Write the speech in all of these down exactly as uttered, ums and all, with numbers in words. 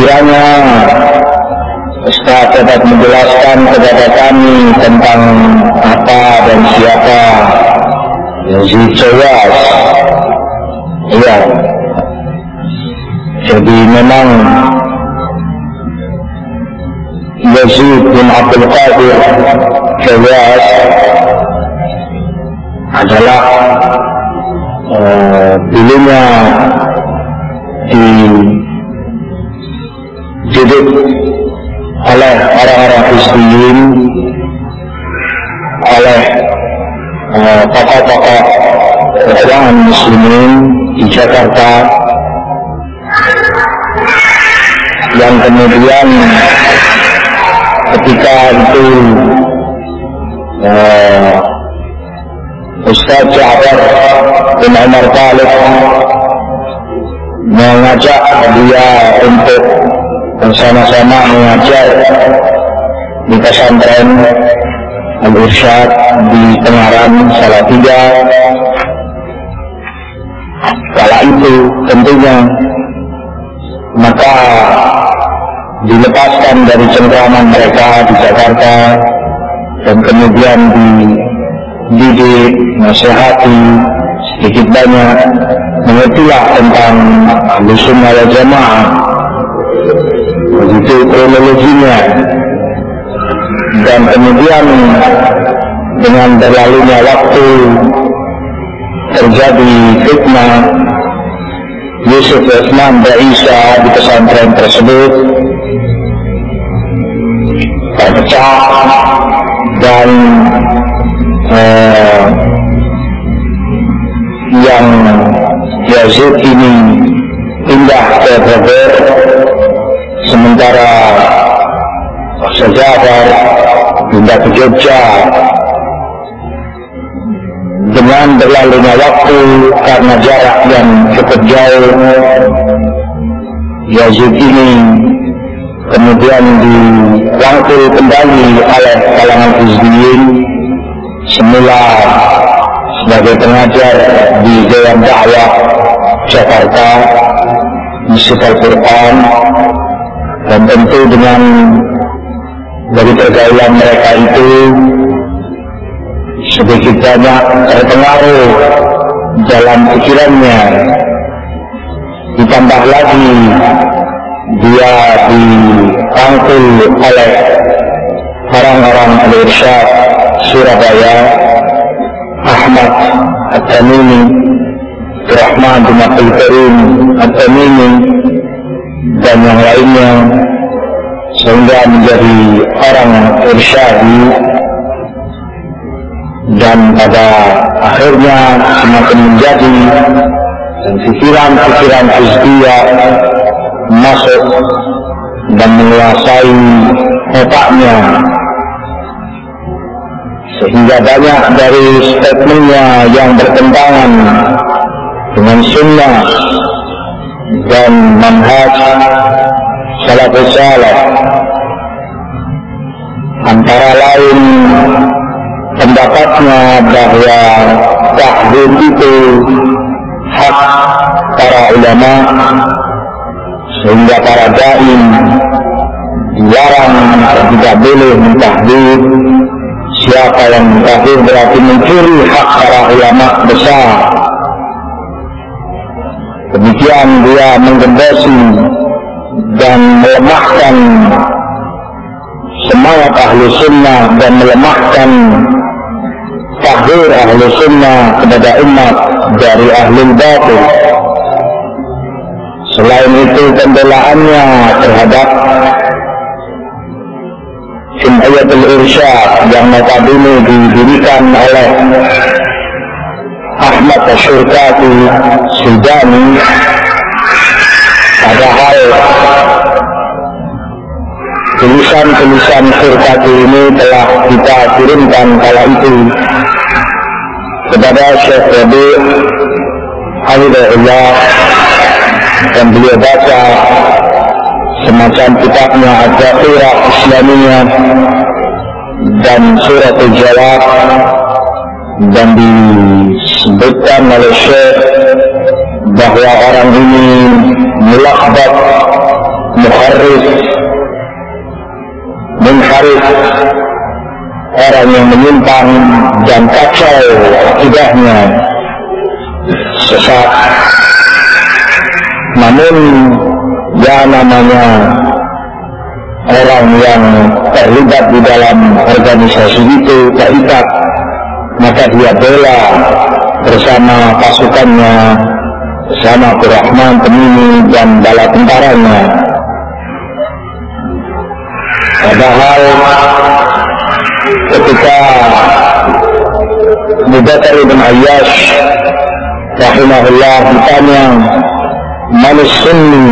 kiranya Ustaz dapat menjelaskan kepada kami tentang apa dan siapa Yazid Syawas. Iya, jadi memang Yazid bin Abdul Qadir Syawas adalah uh, dulunya dididik oleh orang-orang Hizbiyin, oleh uh, tokoh-tokoh Ikhwan Muslimin di Jakarta, yang kemudian ketika itu uh, Ustaz Ja'far bin Umar Talib mengajak dia untuk bersama-sama mengajar di pesantren Al-Irsyad di Tengaran Salatiga. Kala itu tentunya maka dilepaskan dari cengkraman mereka di Jakarta dan kemudian dididik, nasihati sedikit banyak, mengertilah tentang Ahlussunnah wal Jamaah. Begitu kronologinya. Dan kemudian dengan berlalunya waktu terjadi fitnah Yusuf Utsman Ba'isa di pesantren tersebut terpecah dan eh, yang Yazid ini pindah ke Bogor, sementara Ja'far pindah ke Jogja. Dengan berlalunya waktu karena jarak yang cukup jauh, Yazid ini kemudian dirangkul kembali oleh kalangan Hizbiyin, semula sebagai pengajar di Dewan Dakwah Jakarta, Masjid Al-Quran, dan tentu dengan dari pergaulan mereka itu sedikit banyak terpengaruh dalam pikirannya. Ditambah lagi dia dirangkul oleh orang-orang Al-Irsyad Surabaya, Ahmad At-Tamimi, Rahman bin Abdul Karim At-Tamimi, dan yang lainnya, sehingga menjadi orang irsyadi. Dan pada akhirnya semakin menjadi dan pikiran-pikiran Hizbiyah masuk dan menguasai otaknya, sehingga banyak dari statementnya yang bertentangan dengan sunnah dan manhaj salafus salih. Antara lain pendapatnya bahwa tahdir itu hak para ulama, sehingga para dai dilarang dan tidak boleh mentahdir. Siapa yang mentahdir berarti mencuri hak para ulama besar. Demikian dia menggembosi dan melemahkan semangat ahlu sunnah dan melemahkan tahdir ahlu sunnah kepada umat dari ahlul batil. Selain itu, pembelaannya terhadap Jum'iyatul Irsyad yang notabene didirikan oleh Ahmad Asyurkati Sudani, padahal tulisan-tulisan Syurkati ini telah kita kirimkan kala itu kepada Syekh Rabi' Hafizahullah, dan beliau baca semacam kitabnya Al-Zakhirah Islamiyah dan Surat Al-Jalab, dan disebutkan oleh Syekh bahwa orang ini melakbat muharrif, munharif, orang yang menyimpang dan kacau akidahnya, sesat. Namun ya namanya orang yang terlibat di dalam organisasi itu terikat, maka dia bela bersama pasukannya, bersama Abdurrahman Tamimi dan bala tentaranya. Padahal ketika Abu Bakar ibn Ayyash rahimahullah ditanya, Manis Sunni,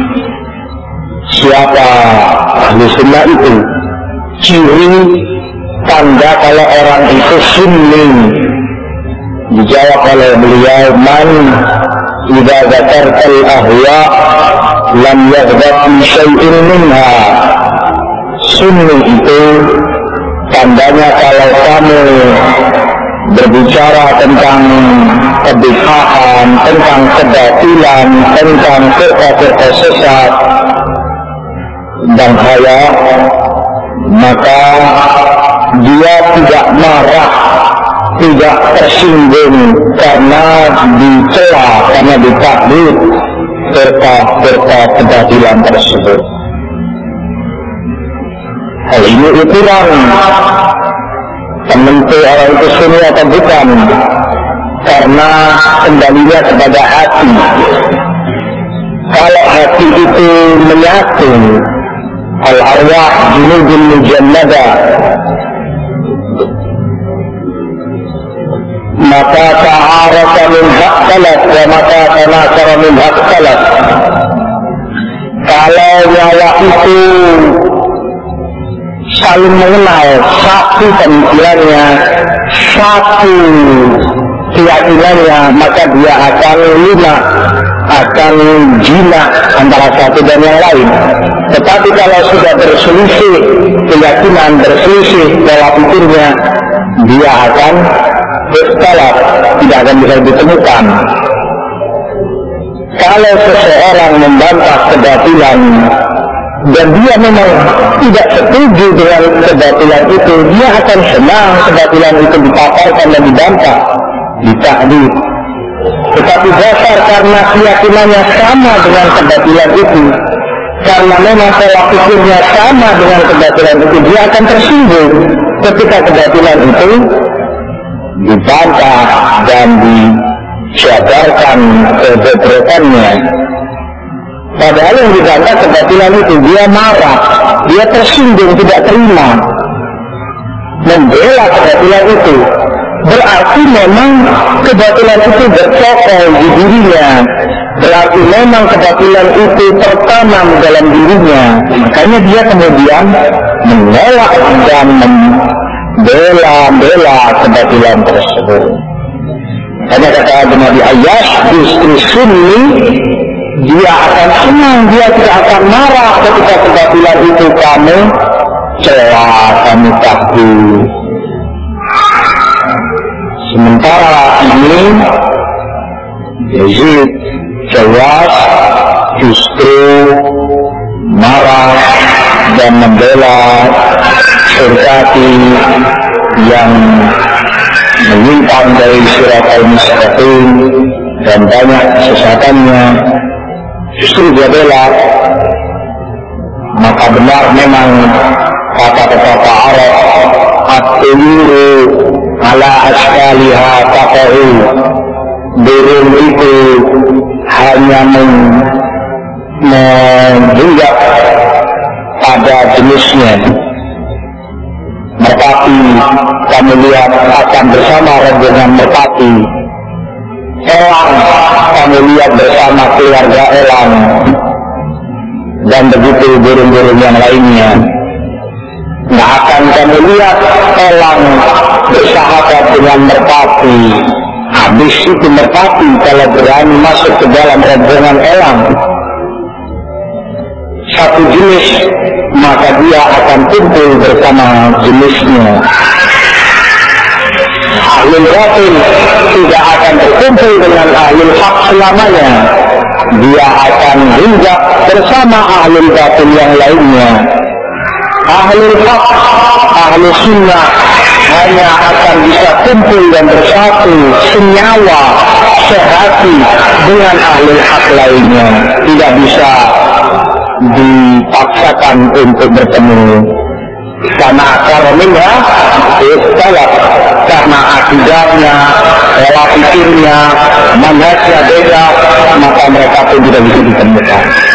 siapa ahli sunnah itu? Ciri tanda kalau orang itu sunni. Dijawab oleh beliau, man idza dzakartal ahwa lam yaghdab fi syai'in minha. Sunni itu tandanya kalau kamu berbicara tentang kebid'ahan, tentang kebatilan, tentang firqah-firqah sesat dan khaya, maka dia tidak marah, tidak tersinggung karena dicela, karena ditakdir firqah-firqah kebatilan tersebut. Hal ini ukuran penentu orang itu sunni atau bukan, karena kembalinya kepada hati. Kalau hati itu menyatu, al-arwah junudun mujannada, maka ta'arafa min haqtalat wa maka tanasara min haqtalat. Kalau nyawa itu saling mengenal, satu pemikirannya, satu keyakinannya, maka dia akan lunak, akan jinak antara satu dan yang lain. Tetapi kalau sudah berselisih keyakinan, berselisih pola pikirnya, dia akan ikhtilaf, tidak akan bisa ditemukan. Kalau seseorang membantah kebatilan dan dia memang tidak setuju dengan kebatilan itu, dia akan senang kebatilan itu dipaparkan dan dibantah, ditakdir. Tetapi dasar karena keyakinannya sama dengan kebatilan itu, karena memang pola pikirnya sama dengan kebatilan itu, dia akan tersinggung ketika kebatilan itu dibantah dan dijabarkan kebobrokannya. Padahal yang dibantah kebatilan itu, dia marah, dia tersinggung, tidak terima, membela kebatilan itu. Berarti memang kebatilan itu bercokol di dirinya, berarti memang kebatilan itu tertanam dalam dirinya. Makanya dia kemudian menolak dan membela-bela kebatilan tersebut. Makanya kata Nabi Ayyash, justru sunni dia akan senang, dia tidak akan marah ketika kebatilan itu kamu celah, kamu takdir. Sementara ini Yazid jelas justru marah dan membela Syirkati yang menyimpang dari Siratal Mustaqim dan banyak kesesatannya, justru dia bela. Maka benar memang kata pepatah Arab, at-tuyuru ala askaliha taqa'u, burung itu hanya menjunjak pada jenisnya. Merpati, kamu lihat akan bersama rombongan merpati. Elang, kamu lihat bersama keluarga elang. Dan begitu burung-burung yang lainnya. Nggak akan kamu lihat elang bersahabat dengan merpati. Habis itu merpati kalau berani masuk ke dalam rombongan elang satu jenis, maka dia akan kumpul bersama jenisnya. Ahlul batil tidak akan berkumpul dengan ahlul haq selamanya. dia akan hinggap bersama ahlul batil yang lainnya. Ahlul haq, ahlul sunnah hanya akan bisa kumpul dan bersatu, senyawa, sehati dengan ahlul haq lainnya. Tidak bisa dipaksakan untuk bertemu. Karena akaromnya ikhtilaf, karena akidahnya, pola pikirnya, manhajnya beda, maka mereka pun tidak bisa ditemukan.